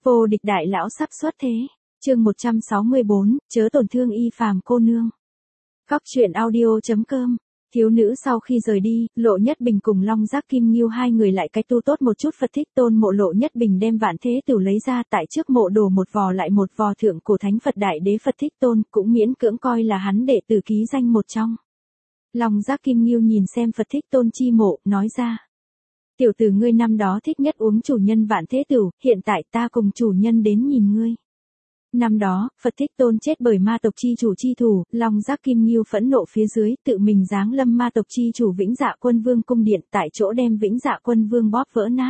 Vô địch đại lão sắp xuất thế. Chương 164, chớ tổn thương Y Phàm cô nương. Góc truyện audio.com. Thiếu nữ sau khi rời đi, Lộ Nhất Bình cùng Long Giác Kim Ngưu hai người lại cái tu tốt một chút Phật Thích Tôn mộ. Lộ Nhất Bình đem Vạn Thế Tửu lấy ra, tại trước mộ đổ một vò lại một vò thượng cổ thánh Phật Đại Đế Phật Thích Tôn, cũng miễn cưỡng coi là hắn đệ tử ký danh một trong. Long Giác Kim Ngưu nhìn xem Phật Thích Tôn chi mộ, nói ra: tiểu tử ngươi năm đó thích nhất uống chủ nhân Vạn Thế Tửu, hiện tại ta cùng chủ nhân đến nhìn ngươi. Năm đó, Phật Thích Tôn chết bởi ma tộc chi chủ chi thủ, Long Giác Kim Ngưu phẫn nộ phía dưới, tự mình giáng lâm ma tộc chi chủ Vĩnh Dạ Quân Vương cung điện, tại chỗ đem Vĩnh Dạ Quân Vương bóp vỡ nát.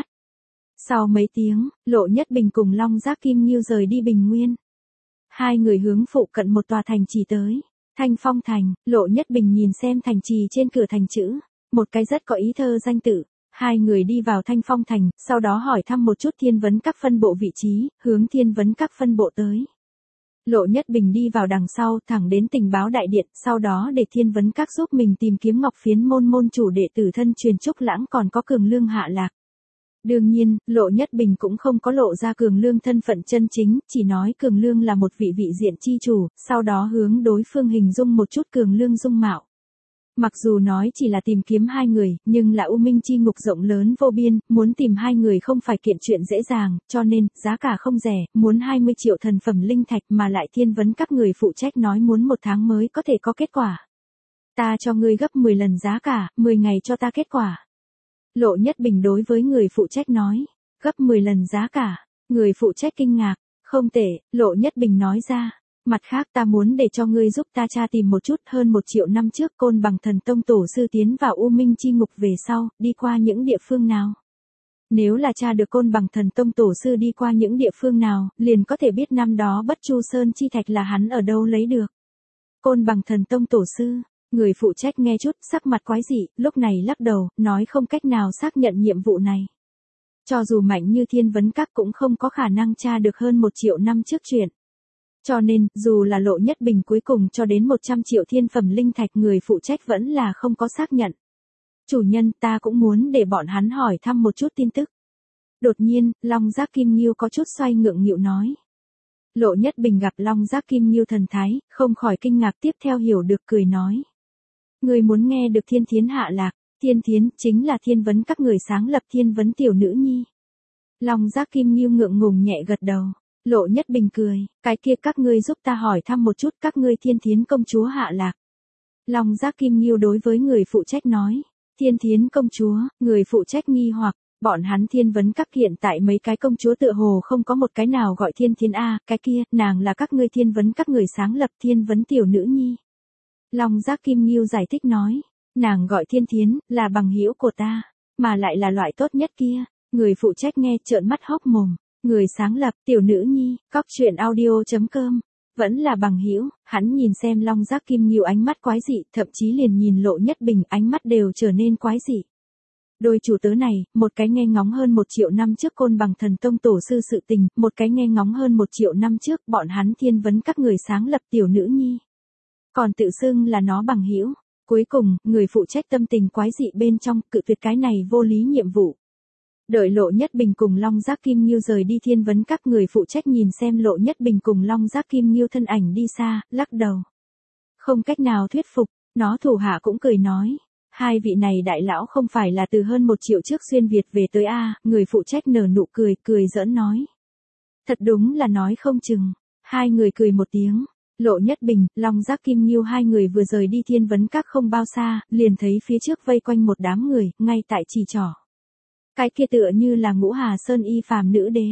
Sau mấy tiếng, Lộ Nhất Bình cùng Long Giác Kim Ngưu rời đi Bình Nguyên. Hai người hướng phụ cận một tòa thành trì tới. Thanh Phong Thành. Lộ Nhất Bình nhìn xem thành trì trên cửa thành chữ, một cái rất có ý thơ danh tự. Hai người đi vào Thanh Phong Thành, sau đó hỏi thăm một chút Thiên Vấn Các phân bộ vị trí, hướng Thiên Vấn Các phân bộ tới. Lộ Nhất Bình đi vào đằng sau, thẳng đến tình báo đại điện, sau đó để Thiên Vấn Các giúp mình tìm kiếm Ngọc Phiến môn môn chủ đệ tử thân truyền Trúc Lãng còn có Cường Lương hạ lạc. Đương nhiên, Lộ Nhất Bình cũng không có lộ ra Cường Lương thân phận chân chính, chỉ nói Cường Lương là một vị vị diện chi chủ, sau đó hướng đối phương hình dung một chút Cường Lương dung mạo. Mặc dù nói chỉ là tìm kiếm hai người, nhưng là U Minh chi ngục rộng lớn vô biên, muốn tìm hai người không phải kiện chuyện dễ dàng, cho nên, giá cả không rẻ, muốn 20 triệu thần phẩm linh thạch mà lại Thiên Vấn Các người phụ trách nói muốn 1 tháng mới có thể có kết quả. Ta cho ngươi gấp 10 lần giá cả, 10 ngày cho ta kết quả. Lộ Nhất Bình đối với người phụ trách nói, gấp 10 lần giá cả, người phụ trách kinh ngạc, không tệ, Lộ Nhất Bình nói ra. Mặt khác ta muốn để cho ngươi giúp ta tra tìm một chút, hơn 1 triệu năm trước Côn Bằng Thần Tông tổ sư tiến vào U Minh chi ngục về sau, đi qua những địa phương nào. Nếu là tra được Côn Bằng Thần Tông tổ sư đi qua những địa phương nào, liền có thể biết năm đó Bất Chu Sơn chi thạch là hắn ở đâu lấy được. Côn Bằng Thần Tông tổ sư, người phụ trách nghe chút, sắc mặt quái dị, lúc này lắc đầu, nói không cách nào xác nhận nhiệm vụ này. Cho dù mạnh như Thiên Vấn Các cũng không có khả năng tra được hơn 1 triệu năm trước chuyện. Cho nên, dù là Lộ Nhất Bình cuối cùng cho đến 100 triệu thiên phẩm linh thạch, người phụ trách vẫn là không có xác nhận. Chủ nhân, ta cũng muốn để bọn hắn hỏi thăm một chút tin tức. Đột nhiên, Long Giác Kim Ngưu có chút xoay ngượng nghịu nói. Lộ Nhất Bình gặp Long Giác Kim Ngưu thần thái, không khỏi kinh ngạc, tiếp theo hiểu được cười nói. Người muốn nghe được Thiên Thiến hạ lạc, Thiên Thiến chính là Thiên Vấn Các người sáng lập Thiên Vấn tiểu nữ nhi. Long Giác Kim Ngưu ngượng ngùng nhẹ gật đầu. Lộ Nhất Bình cười, cái kia các ngươi giúp ta hỏi thăm một chút các ngươi Thiên Thiến công chúa hạ lạc. Long Giác Kim Ngưu đối với người phụ trách nói, Thiên Thiến công chúa, người phụ trách nghi hoặc, bọn hắn Thiên Vấn Các hiện tại mấy cái công chúa tựa hồ không có một cái nào gọi Thiên Thiến a, cái kia, nàng là các ngươi Thiên Vấn Các người sáng lập Thiên Vấn tiểu nữ nhi. Long Giác Kim Ngưu giải thích nói, nàng gọi Thiên Thiến, là bằng hữu của ta, mà lại là loại tốt nhất kia. Người phụ trách nghe trợn mắt hốc mồm. Người sáng lập, tiểu nữ nhi, góc truyện audio.com, vẫn là bằng hữu. Hắn nhìn xem Long Giác Kim Ngưu ánh mắt quái dị, thậm chí liền nhìn Lộ Nhất Bình ánh mắt đều trở nên quái dị. Đôi chủ tớ này, một cái nghe ngóng hơn 1 triệu năm trước Côn Bằng Thần Tông tổ sư sự tình, một cái nghe ngóng hơn 1 triệu năm trước bọn hắn Thiên Vấn Các người sáng lập tiểu nữ nhi. Còn tự xưng là nó bằng hữu. Cuối cùng, người phụ trách tâm tình quái dị bên trong, cự tuyệt cái này vô lý nhiệm vụ. Đợi Lộ Nhất Bình cùng Long Giác Kim Ngưu rời đi Thiên Vấn Các, người phụ trách nhìn xem Lộ Nhất Bình cùng Long Giác Kim Ngưu thân ảnh đi xa, lắc đầu. Không cách nào thuyết phục, nó thủ hạ cũng cười nói. Hai vị này đại lão không phải là từ hơn 1 triệu trước xuyên Việt về tới a, người phụ trách nở nụ cười, cười giỡn nói. Thật đúng là nói không chừng. Hai người cười một tiếng. Lộ Nhất Bình, Long Giác Kim Ngưu hai người vừa rời đi Thiên Vấn Các không bao xa, liền thấy phía trước vây quanh một đám người, ngay tại chỉ trỏ. Cái kia tựa như là Ngũ Hà Sơn Y Phàm nữ đế.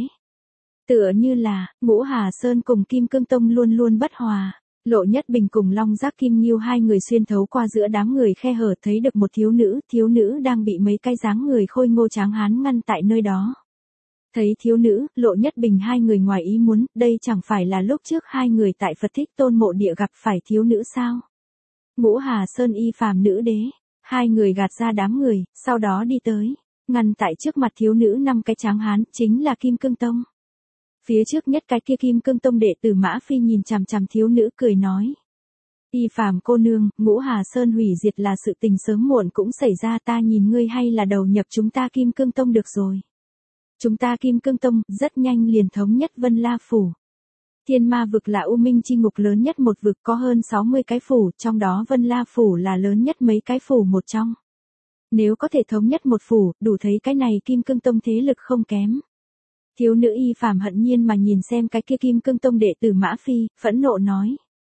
Tựa như là, Ngũ Hà Sơn cùng Kim Cương Tông luôn luôn bất hòa. Lộ Nhất Bình cùng Long Giác Kim Ngưu hai người xuyên thấu qua giữa đám người khe hở, thấy được một thiếu nữ đang bị mấy cái dáng người khôi ngô tráng hán ngăn tại nơi đó. Thấy thiếu nữ, Lộ Nhất Bình hai người ngoài ý muốn, đây chẳng phải là lúc trước hai người tại Phật Thích Tôn mộ địa gặp phải thiếu nữ sao? Ngũ Hà Sơn Y Phàm nữ đế. Hai người gạt ra đám người, sau đó đi tới. Ngăn tại trước mặt thiếu nữ 5 cái tráng hán, chính là Kim Cương Tông. Phía trước nhất cái kia Kim Cương Tông đệ tử Mã Phi nhìn chằm chằm thiếu nữ cười nói. Y Phàm cô nương, Ngũ Hà Sơn hủy diệt là sự tình sớm muộn cũng xảy ra, ta nhìn ngươi hay là đầu nhập chúng ta Kim Cương Tông được rồi. Chúng ta Kim Cương Tông rất nhanh liền thống nhất Vân La Phủ. Thiên Ma vực là U Minh chi ngục lớn nhất một vực, có hơn 60 cái phủ, trong đó Vân La Phủ là lớn nhất mấy cái phủ một trong. Nếu có thể thống nhất một phủ, đủ thấy cái này Kim Cương Tông thế lực không kém. Thiếu nữ Y Phàm hận nhiên mà nhìn xem cái kia Kim Cương Tông đệ tử Mã Phi, phẫn nộ nói.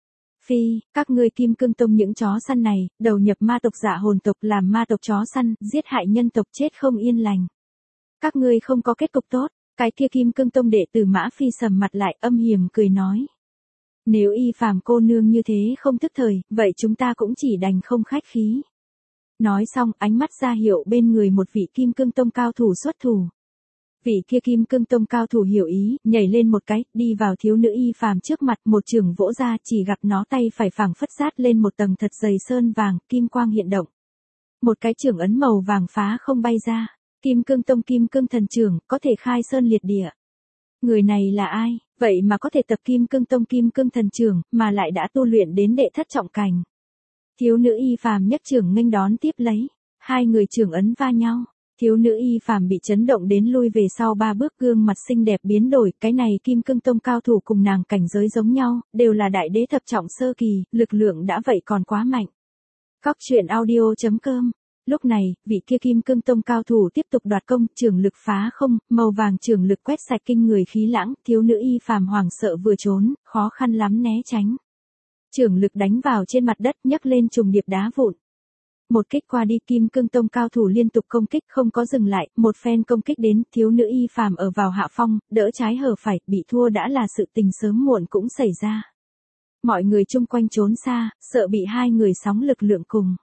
Phi, các ngươi Kim Cương Tông những chó săn này, đầu nhập ma tộc dạ hồn tộc làm ma tộc chó săn, giết hại nhân tộc chết không yên lành. Các ngươi không có kết cục tốt. Cái kia Kim Cương Tông đệ tử Mã Phi sầm mặt lại âm hiểm cười nói. Nếu Y Phàm cô nương như thế không thức thời, vậy chúng ta cũng chỉ đành không khách khí. Nói xong ánh mắt ra hiệu bên người một vị Kim Cương Tông cao thủ xuất thủ. Vị kia Kim Cương Tông cao thủ hiểu ý, nhảy lên một cái, đi vào thiếu nữ Y Phàm trước mặt, một chưởng vỗ ra, chỉ gặp nó tay phải phẳng phất sát lên một tầng thật dày sơn vàng, kim quang hiện động. Một cái chưởng ấn màu vàng phá không bay ra. Kim Cương Tông Kim Cương Thần Chưởng, có thể khai sơn liệt địa. Người này là ai, vậy mà có thể tập Kim Cương Tông Kim Cương Thần Chưởng, mà lại đã tu luyện đến đệ thất trọng cảnh. Thiếu nữ Y Phàm nhấc chưởng nghênh đón tiếp lấy, hai người chưởng ấn va nhau. Thiếu nữ Y Phàm bị chấn động đến lui về sau 3 bước, gương mặt xinh đẹp biến đổi, cái này Kim Cương Tông cao thủ cùng nàng cảnh giới giống nhau, đều là đại đế thập trọng sơ kỳ, lực lượng đã vậy còn quá mạnh. Cóc truyện audio.com. Lúc này, vị kia Kim Cương Tông cao thủ tiếp tục đoạt công, chưởng lực phá không, màu vàng chưởng lực quét sạch kinh người khí lãng, thiếu nữ Y Phàm hoảng sợ vừa trốn, khó khăn lắm né tránh. Chưởng lực đánh vào trên mặt đất, nhấc lên trùng điệp đá vụn. Một kích qua đi, Kim Cương Tông cao thủ liên tục công kích không có dừng lại, một phen công kích đến, thiếu nữ Y Phàm ở vào hạ phong, đỡ trái hở phải, bị thua đã là sự tình sớm muộn cũng xảy ra. Mọi người chung quanh trốn xa, sợ bị hai người sóng lực lượng cùng.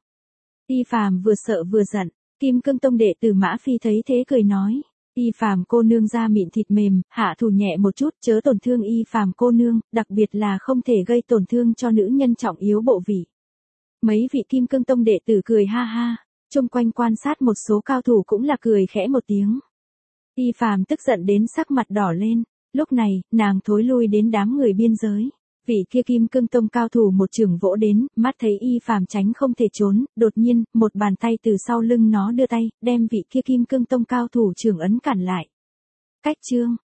Y Phàm vừa sợ vừa giận, Kim Cương Tông đệ tử Mã Phi thấy thế cười nói, Y Phàm cô nương da mịn thịt mềm, hạ thủ nhẹ một chút, chớ tổn thương Y Phàm cô nương, đặc biệt là không thể gây tổn thương cho nữ nhân trọng yếu bộ vị. Mấy vị Kim Cương Tông đệ tử cười ha ha, chung quanh quan sát một số cao thủ cũng là cười khẽ một tiếng. Y Phàm tức giận đến sắc mặt đỏ lên, lúc này, nàng thối lui đến đám người biên giới. Vị kia Kim Cương Tông cao thủ một chưởng vỗ đến, mắt thấy Y Phàm tránh không thể trốn, đột nhiên, một bàn tay từ sau lưng nó đưa tay, đem vị kia Kim Cương Tông cao thủ chưởng ấn cản lại. Cách chương